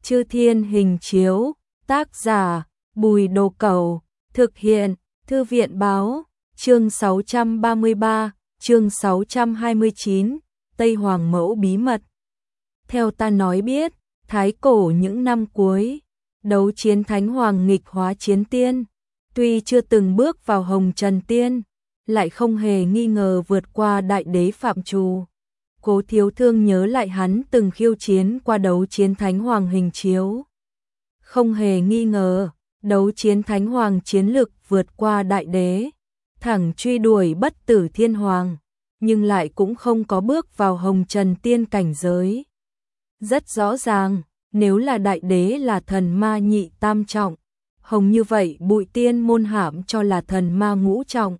Chư Thiên Hình Chiếu, tác giả Bùi Đồ Cẩu, thực hiện Thư viện Báo, chương 633, chương 629, Tây Hoàng Mẫu bí mật. Theo ta nói biết, thái cổ những năm cuối, đấu chiến Thánh Hoàng nghịch hóa chiến tiên, tuy chưa từng bước vào hồng trần tiên, lại không hề nghi ngờ vượt qua đại đế phạm trù. Cố Thiếu Thương nhớ lại hắn từng khiêu chiến qua đấu chiến Thánh Hoàng hình chiếu. Không hề nghi ngờ, đấu chiến Thánh Hoàng chiến lực vượt qua đại đế, thẳng truy đuổi bất tử thiên hoàng, nhưng lại cũng không có bước vào hồng trần tiên cảnh giới. Rất rõ ràng, nếu là đại đế là thần ma nhị tam trọng, hồng như vậy Bụi Tiên môn hãm cho là thần ma ngũ trọng.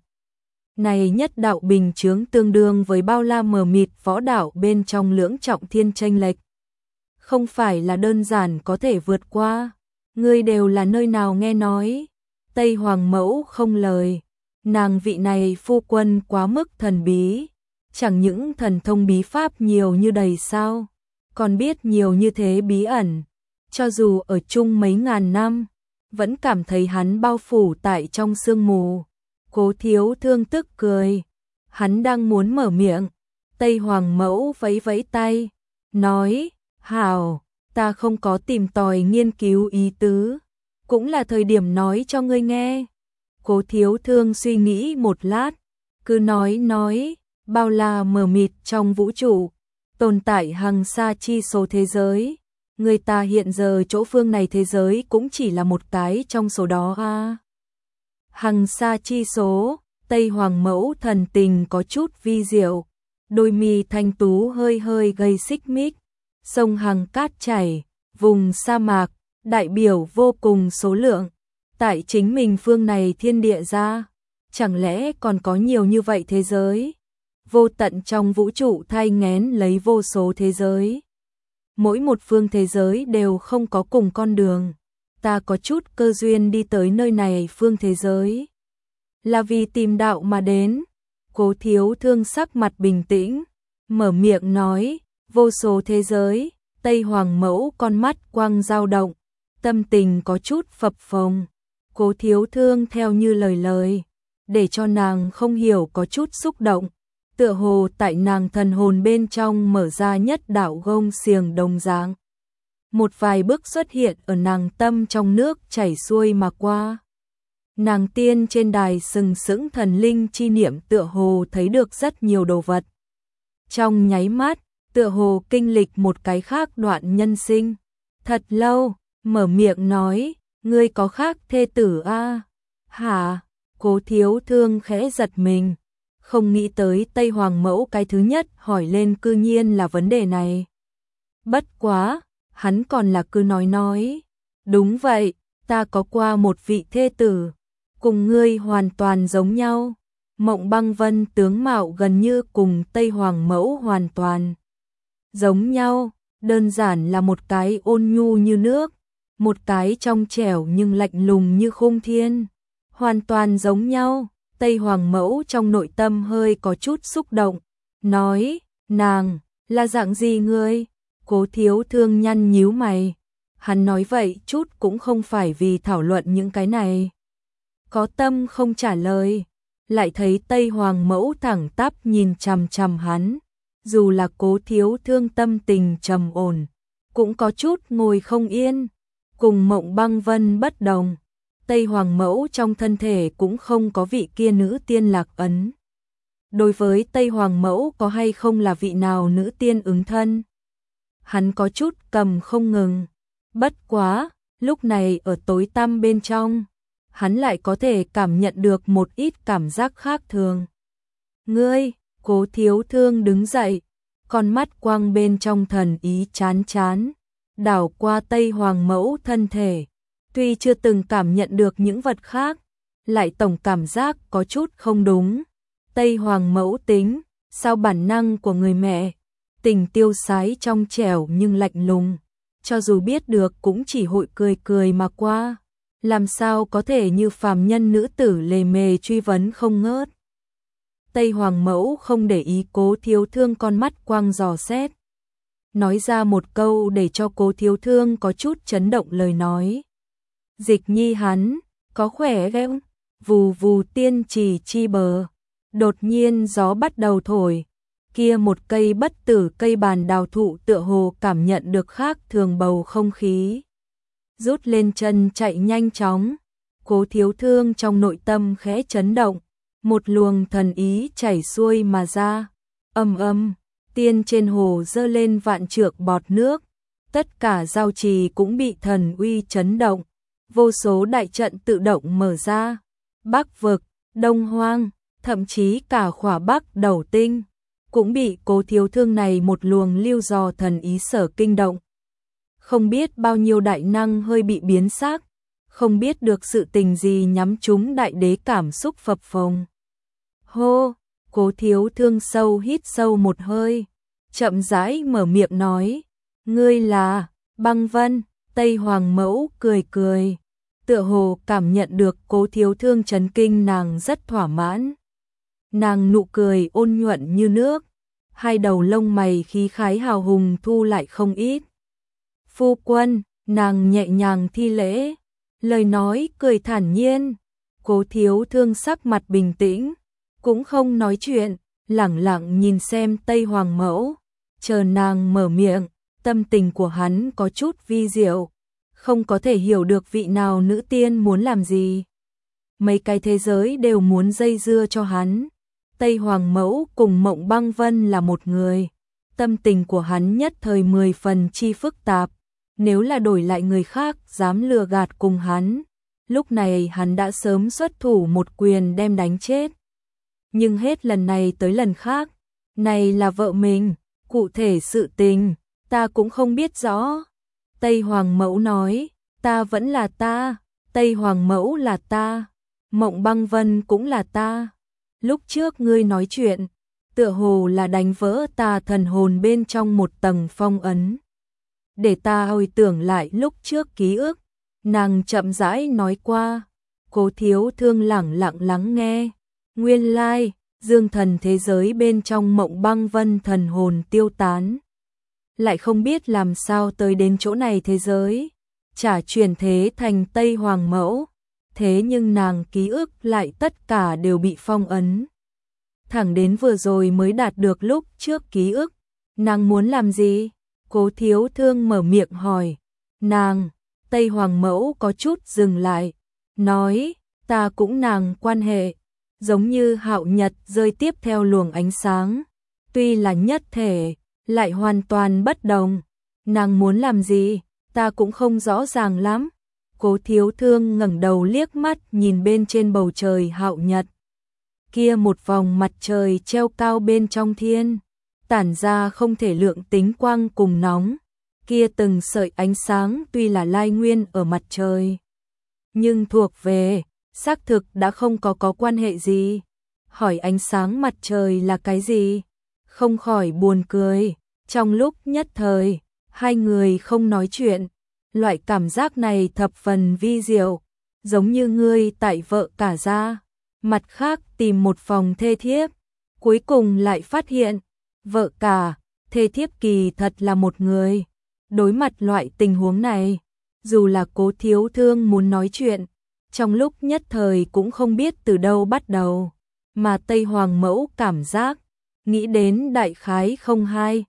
Này nhất đạo bình chướng tương đương với bao la mờ mịt võ đạo bên trong lưỡng trọng thiên chênh lệch. Không phải là đơn giản có thể vượt qua. Ngươi đều là nơi nào nghe nói. Tây Hoàng Mẫu không lời. Nàng vị này phu quân quá mức thần bí. Chẳng những thần thông bí pháp nhiều như đầy sao, còn biết nhiều như thế bí ẩn. Cho dù ở chung mấy ngàn năm, vẫn cảm thấy hắn bao phủ tại trong sương mù. Cố Thiếu Thương tức cười. Hắn đang muốn mở miệng. Tây Hoàng Mẫu vẫy vẫy tay, nói, hảo, ta không có tìm tòi nghiên cứu ý tứ, cũng là thời điểm nói cho ngươi nghe. Cố Thiếu Thương suy nghĩ một lát, cứ nói, bao la mờ mịt trong vũ trụ, tồn tại hàng xa chi số thế giới. Người ta hiện giờ chỗ phương này thế giới cũng chỉ là một cái trong số đó a. Hằng xa chi số, Tây Hoàng Mẫu thần tình có chút vi diệu, đôi mi thanh tú hơi hơi gây xích mích, sông Hằng cát chảy, vùng sa mạc, đại biểu vô cùng số lượng, tại chính mình phương này thiên địa ra, chẳng lẽ còn có nhiều như vậy thế giới? Vô tận trong vũ trụ thai nghén lấy vô số thế giới. Mỗi một phương thế giới đều không có cùng con đường. Ta có chút cơ duyên đi tới nơi này phương thế giới, là vì tìm đạo mà đến. Cố Thiếu Thương sắc mặt bình tĩnh, mở miệng nói, vô số thế giới. Tây Hoàng Mẫu con mắt quang dao động, tâm tình có chút phập phồng. Cố Thiếu Thương theo như lời, để cho nàng không hiểu có chút xúc động, tựa hồ tại nàng thần hồn bên trong mở ra nhất đạo gông xiềng đồng dạng. Một vài bước xuất hiện ở nàng tâm trong nước chảy xuôi mà qua. Nàng tiên trên đài sừng sững thần linh chi niệm tựa hồ thấy được rất nhiều đồ vật. Trong nháy mắt, tựa hồ kinh lịch một cái khác đoạn nhân sinh. Thật lâu, mở miệng nói, ngươi có khác thê tử a? Hả? Cố Thiếu Thương khẽ giật mình, không nghĩ tới Tây Hoàng Mẫu cái thứ nhất hỏi lên cư nhiên là vấn đề này. Bất quá, hắn còn là cứ nói, đúng vậy, ta có qua một vị thê tử, cùng ngươi hoàn toàn giống nhau. Mộng Băng Vân tướng mạo gần như cùng Tây Hoàng Mẫu hoàn toàn giống nhau, đơn giản là một cái ôn nhu như nước, một cái trong trẻo nhưng lạnh lùng như khung thiên, hoàn toàn giống nhau. Tây Hoàng Mẫu trong nội tâm hơi có chút xúc động, nói, nàng, là dạng gì ngươi? Cố Thiếu Thương nhăn nhíu mày, hắn nói vậy chút cũng không phải vì thảo luận những cái này. Có tâm không trả lời, lại thấy Tây Hoàng Mẫu thẳng tắp nhìn chằm chằm hắn, dù là Cố Thiếu Thương tâm tình trầm ổn, cũng có chút ngồi không yên. Cùng Mộng Băng Vân bất đồng, Tây Hoàng Mẫu trong thân thể cũng không có vị kia nữ tiên lạc ấn. Đối với Tây Hoàng Mẫu có hay không là vị nào nữ tiên ứng thân, hắn có chút cầm không ngừng. Bất quá, lúc này ở tối tăm bên trong, hắn lại có thể cảm nhận được một ít cảm giác khác thường. Ngươi, Cố Thiếu Thương đứng dậy, con mắt quang bên trong thần ý chán, đảo qua Tây Hoàng Mẫu thân thể. Tuy chưa từng cảm nhận được những vật khác, lại tổng cảm giác có chút không đúng. Tây Hoàng Mẫu tính, sao bản năng của người mẹ, tình tiêu sái trong trẻo nhưng lạnh lùng, cho dù biết được cũng chỉ hội cười mà qua, làm sao có thể như phàm nhân nữ tử lề mề truy vấn không ngớt. Tây Hoàng Mẫu không để ý Cố Thiếu Thương con mắt quang dò xét, nói ra một câu để cho Cố Thiếu Thương có chút chấn động lời nói. Dịch Nhi hắn, có khỏe không? Vù vù tiên trì chi bờ. Đột nhiên gió bắt đầu thổi. Kia một cây bất tử cây bàn đào thụ tựa hồ cảm nhận được khác thường bầu không khí. Rút lên chân chạy nhanh chóng. Cố Thiếu Thương trong nội tâm khẽ chấn động. Một luồng thần ý chảy xuôi mà ra. Ầm ầm, tiên trên hồ dơ lên vạn trượng bọt nước. Tất cả giao trì cũng bị thần uy chấn động. Vô số đại trận tự động mở ra. Bắc vực, Đông Hoang, thậm chí cả khỏa Bắc Đầu Tinh cũng bị Cố Thiếu Thương này một luồng lưu dò thần ý sở kinh động. Không biết bao nhiêu đại năng hơi bị biến sắc, không biết được sự tình gì nhắm trúng đại đế cảm xúc phập phồng. Hô, Cố Thiếu Thương sâu hít sâu một hơi, chậm rãi mở miệng nói, ngươi là Băng Vân. Tây Hoàng Mẫu cười cười, tựa hồ cảm nhận được Cố Thiếu Thương chấn kinh, nàng rất thỏa mãn. Nàng nụ cười ôn nhuận như nước, hai đầu lông mày khí khái hào hùng thu lại không ít. Phu quân, nàng nhẹ nhàng thi lễ, lời nói cười thản nhiên. Cố Thiếu Thương sắc mặt bình tĩnh, cũng không nói chuyện, lẳng lặng nhìn xem Tây Hoàng Mẫu, chờ nàng mở miệng. Tâm tình của hắn có chút vi diệu, không có thể hiểu được vị nào nữ tiên muốn làm gì. Mấy cái thế giới đều muốn dây dưa cho hắn. Tây Hoàng Mẫu cùng Mộng Băng Vân là một người. Tâm tình của hắn nhất thời 10 phần chi phức tạp. Nếu là đổi lại người khác dám lừa gạt cùng hắn, lúc này hắn đã sớm xuất thủ một quyền đem đánh chết. Nhưng hết lần này tới lần khác, này là vợ mình, cụ thể sự tình ta cũng không biết rõ. Tây Hoàng Mẫu nói, ta vẫn là ta, Tây Hoàng Mẫu là ta, Mộng Băng Vân cũng là ta. Lúc trước ngươi nói chuyện, tựa hồ là đánh vỡ ta thần hồn bên trong một tầng phong ấn. Để ta hồi tưởng lại lúc trước ký ức, nàng chậm rãi nói qua. Cố Thiếu Thương lẳng lặng lắng nghe. Nguyên lai, dương thần thế giới bên trong Mộng Băng Vân thần hồn tiêu tán. Lại không biết làm sao tới đến chỗ này thế giới, trả chuyển thế thành Tây Hoàng Mẫu, thế nhưng nàng ký ức lại tất cả đều bị phong ấn. Thẳng đến vừa rồi mới đạt được lúc trước ký ức, nàng muốn làm gì? Cố Thiếu Thương mở miệng hỏi, nàng, Tây Hoàng Mẫu có chút dừng lại, nói, ta cũng nàng quan hệ, giống như hạo nhật rơi tiếp theo luồng ánh sáng, tuy là nhất thể, lại hoàn toàn bất đồng. Nàng muốn làm gì, ta cũng không rõ ràng lắm. Cố Thiếu Thương ngẩng đầu liếc mắt nhìn bên trên bầu trời hạo nhật. Kia một vòng mặt trời treo cao bên trong thiên, tản ra không thể lượng tính quang cùng nóng. Kia từng sợi ánh sáng tuy là lai nguyên ở mặt trời, nhưng thuộc về, xác thực đã không có quan hệ gì. Hỏi ánh sáng mặt trời là cái gì? Không khỏi buồn cười. Trong lúc nhất thời, hai người không nói chuyện, loại cảm giác này thập phần vi diệu, giống như ngươi tại vợ cả gia, mặt khác tìm một phòng thê thiếp, cuối cùng lại phát hiện, vợ cả, thê thiếp kỳ thật là một người. Đối mặt loại tình huống này, dù là Cố Thiếu Thương muốn nói chuyện, trong lúc nhất thời cũng không biết từ đâu bắt đầu, mà Tây Hoàng Mẫu cảm giác, nghĩ đến đại khái không hay.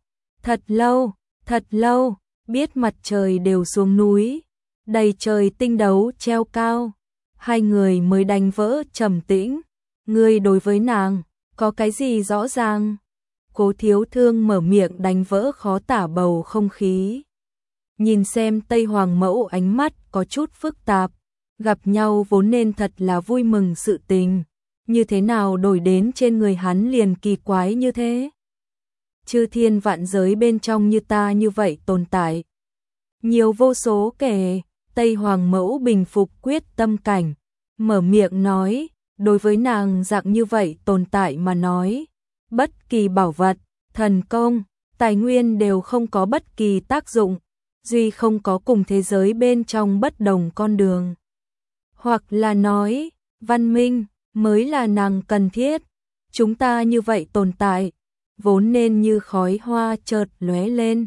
Thật lâu, biết mặt trời đều xuống núi, đầy trời tinh đấu treo cao, hai người mới đánh vỡ trầm tĩnh. Ngươi đối với nàng, có cái gì rõ ràng? Cố Thiếu Thương mở miệng đánh vỡ khó tả bầu không khí. Nhìn xem Tây Hoàng Mẫu ánh mắt có chút phức tạp, gặp nhau vốn nên thật là vui mừng sự tình, như thế nào đổi đến trên người hắn liền kỳ quái như thế? Chư thiên vạn giới bên trong như ta như vậy tồn tại. Nhiều vô số kể, Tây Hoàng Mẫu bình phục quyết tâm cảnh, mở miệng nói, đối với nàng dạng như vậy tồn tại mà nói, bất kỳ bảo vật, thần công, tài nguyên đều không có bất kỳ tác dụng, duy không có cùng thế giới bên trong bất đồng con đường. Hoặc là nói, văn minh mới là nàng cần thiết. Chúng ta như vậy tồn tại, vốn nên như khói hoa chợt lóe lên,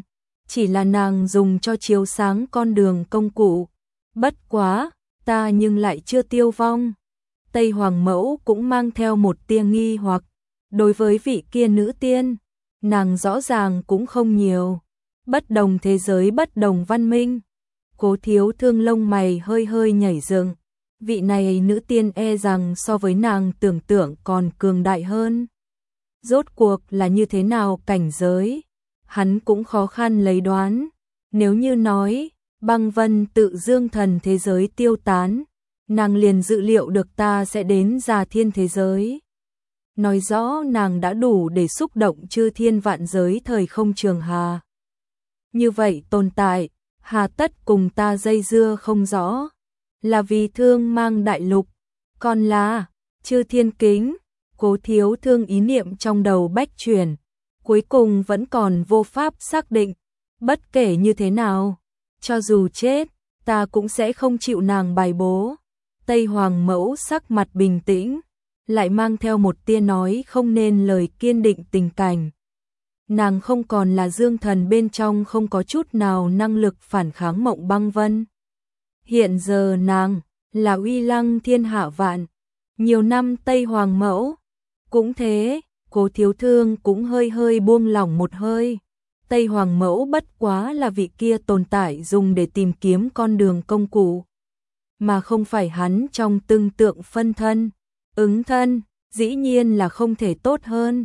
chỉ là nàng dùng cho chiếu sáng con đường công cụ. Bất quá, ta nhưng lại chưa tiêu vong. Tây Hoàng mẫu cũng mang theo một tia nghi hoặc, đối với vị kia nữ tiên, nàng rõ ràng cũng không nhiều. Bất đồng thế giới, bất đồng văn minh. Cố Thiếu Thương lông mày hơi hơi nhảy dựng. Vị này nữ tiên e rằng so với nàng tưởng tượng còn cường đại hơn. Rốt cuộc là như thế nào cảnh giới, hắn cũng khó khăn lấy đoán. Nếu như nói, băng vân tự dương thần thế giới tiêu tán, nàng liền dự liệu được ta sẽ đến Già Thiên thế giới. Nói rõ nàng đã đủ để xúc động chư thiên vạn giới thời không trường hà. Như vậy tồn tại, hà tất cùng ta dây dưa không rõ, là vì thương mang đại lục, còn là chư thiên kính. Cố Thiếu Thương ý niệm trong đầu bách chuyển, cuối cùng vẫn còn vô pháp xác định. Bất kể như thế nào, cho dù chết, ta cũng sẽ không chịu nàng bài bố. Tây Hoàng mẫu sắc mặt bình tĩnh, lại mang theo một tia nói không nên lời kiên định tình cảnh. Nàng không còn là dương thần bên trong không có chút nào năng lực phản kháng Mộng Băng Vân. Hiện giờ nàng là uy lăng thiên hạ vạn. Nhiều năm Tây Hoàng mẫu cũng thế, Cố Thiếu Thương cũng hơi hơi buông lỏng một hơi. Tây Hoàng mẫu bất quá là vị kia tồn tại dùng để tìm kiếm con đường công cụ, mà không phải hắn trong tương tượng phân thân, ứng thân, dĩ nhiên là không thể tốt hơn.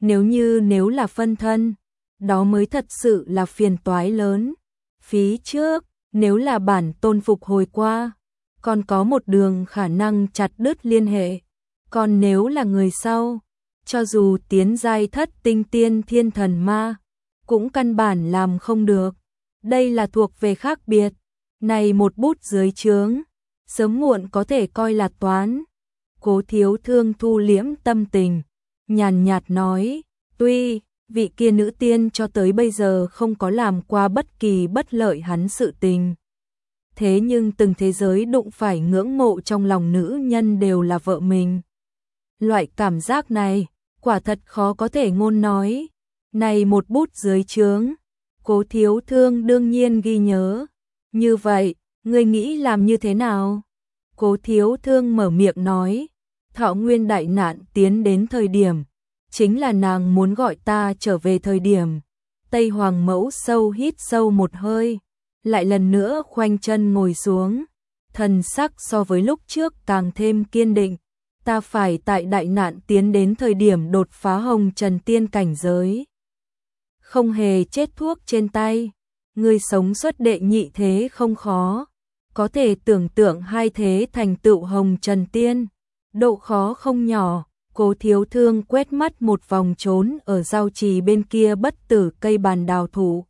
Nếu là phân thân, đó mới thật sự là phiền toái lớn. Phí trước, nếu là bản tôn phục hồi qua, còn có một đường khả năng chặt đứt liên hệ. Còn nếu là người sau, cho dù tiến giai thất tinh tiên thiên thần ma, cũng căn bản làm không được. Đây là thuộc về khác biệt. Này một bút dưới trướng, sớm muộn có thể coi là toán. Cố Thiếu Thương thu liễm tâm tình, nhàn nhạt nói, tuy vị kia nữ tiên cho tới bây giờ không có làm qua bất kỳ bất lợi hắn sự tình, thế nhưng từng thế giới đụng phải ngưỡng mộ trong lòng nữ nhân đều là vợ mình. Loại cảm giác này, quả thật khó có thể ngôn nói. Này một bút dưới trướng, Cố Thiếu Thương đương nhiên ghi nhớ. Như vậy, ngươi nghĩ làm như thế nào? Cố Thiếu Thương mở miệng nói, Thọ Nguyên đại nạn tiến đến thời điểm, chính là nàng muốn gọi ta trở về thời điểm. Tây Hoàng mẫu sâu hít sâu một hơi, lại lần nữa khoanh chân ngồi xuống, thần sắc so với lúc trước càng thêm kiên định. Ta phải tại đại nạn tiến đến thời điểm đột phá hồng trần tiên cảnh giới, không hề chết thuốc trên tay. Người sống xuất đệ nhị thế không khó, có thể tưởng tượng hai thế thành tựu hồng trần tiên, độ khó không nhỏ. Cố Thiếu Thương quét mắt một vòng trốn ở giao trì bên kia bất tử cây bàn đào thủ,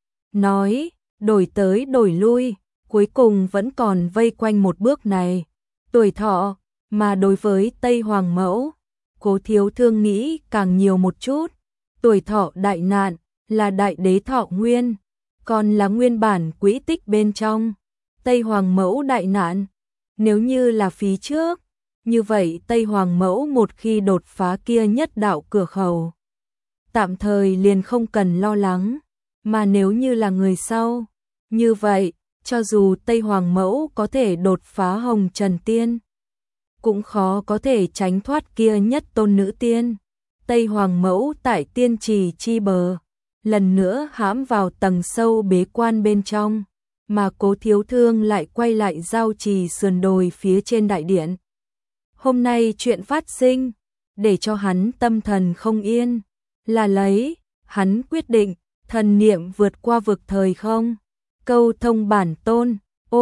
nói, đổi tới đổi lui, cuối cùng vẫn còn vây quanh một bước này. Tuổi thọ, mà đối với Tây Hoàng mẫu, Cố Thiếu Thương nghĩ càng nhiều một chút. Tuổi thọ đại nạn là đại đế thọ nguyên, còn là nguyên bản quỹ tích bên trong. Tây Hoàng mẫu đại nạn, nếu như là phí trước, như vậy Tây Hoàng mẫu một khi đột phá kia nhất đạo cửa khẩu, tạm thời liền không cần lo lắng. Mà nếu như là người sau, như vậy, cho dù Tây Hoàng mẫu có thể đột phá hồng trần tiên, cũng khó có thể tránh thoát kia nhất tôn nữ tiên. Tây Hoàng mẫu tại tiên trì chi bờ, lần nữa hãm vào tầng sâu bế quan bên trong, mà Cố Thiếu Thương lại quay lại giao trì sườn đồi phía trên đại điện. Hôm nay chuyện phát sinh, để cho hắn tâm thần không yên, là lấy, hắn quyết định, thần niệm vượt qua vực thời không, câu thông bản tôn,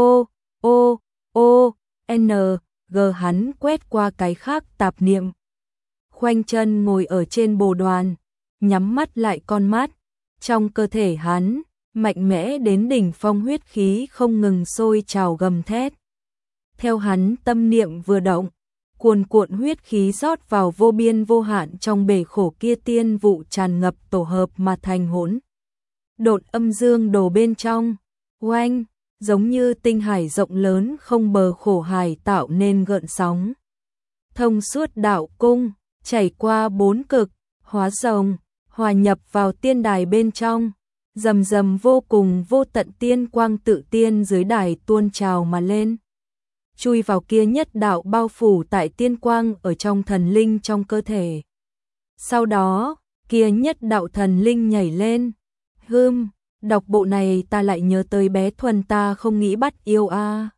n, g hắn quét qua cái khác tạp niệm. Khoanh chân ngồi ở trên bồ đoàn, nhắm mắt lại con mắt, trong cơ thể hắn, mạnh mẽ đến đỉnh phong huyết khí không ngừng sôi trào gầm thét. Theo hắn tâm niệm vừa động, cuồn cuộn huyết khí rót vào vô biên vô hạn trong bể khổ kia tiên vụ tràn ngập tổ hợp mà thành hỗn độn âm dương đổ bên trong, oanh, giống như tinh hải rộng lớn không bờ khổ hải tạo nên gợn sóng. Thông suốt đạo cung, chảy qua bốn cực, hóa rồng, hòa nhập vào tiên đài bên trong, rầm rầm vô cùng vô tận tiên quang tự tiên dưới đài tuôn trào mà lên. Chui vào kia nhất đạo bao phủ tại tiên quang ở trong thần linh trong cơ thể. Sau đó, kia nhất đạo thần linh nhảy lên. Đọc bộ này ta lại nhớ tới bé Thuần ta không nghĩ bắt yêu a.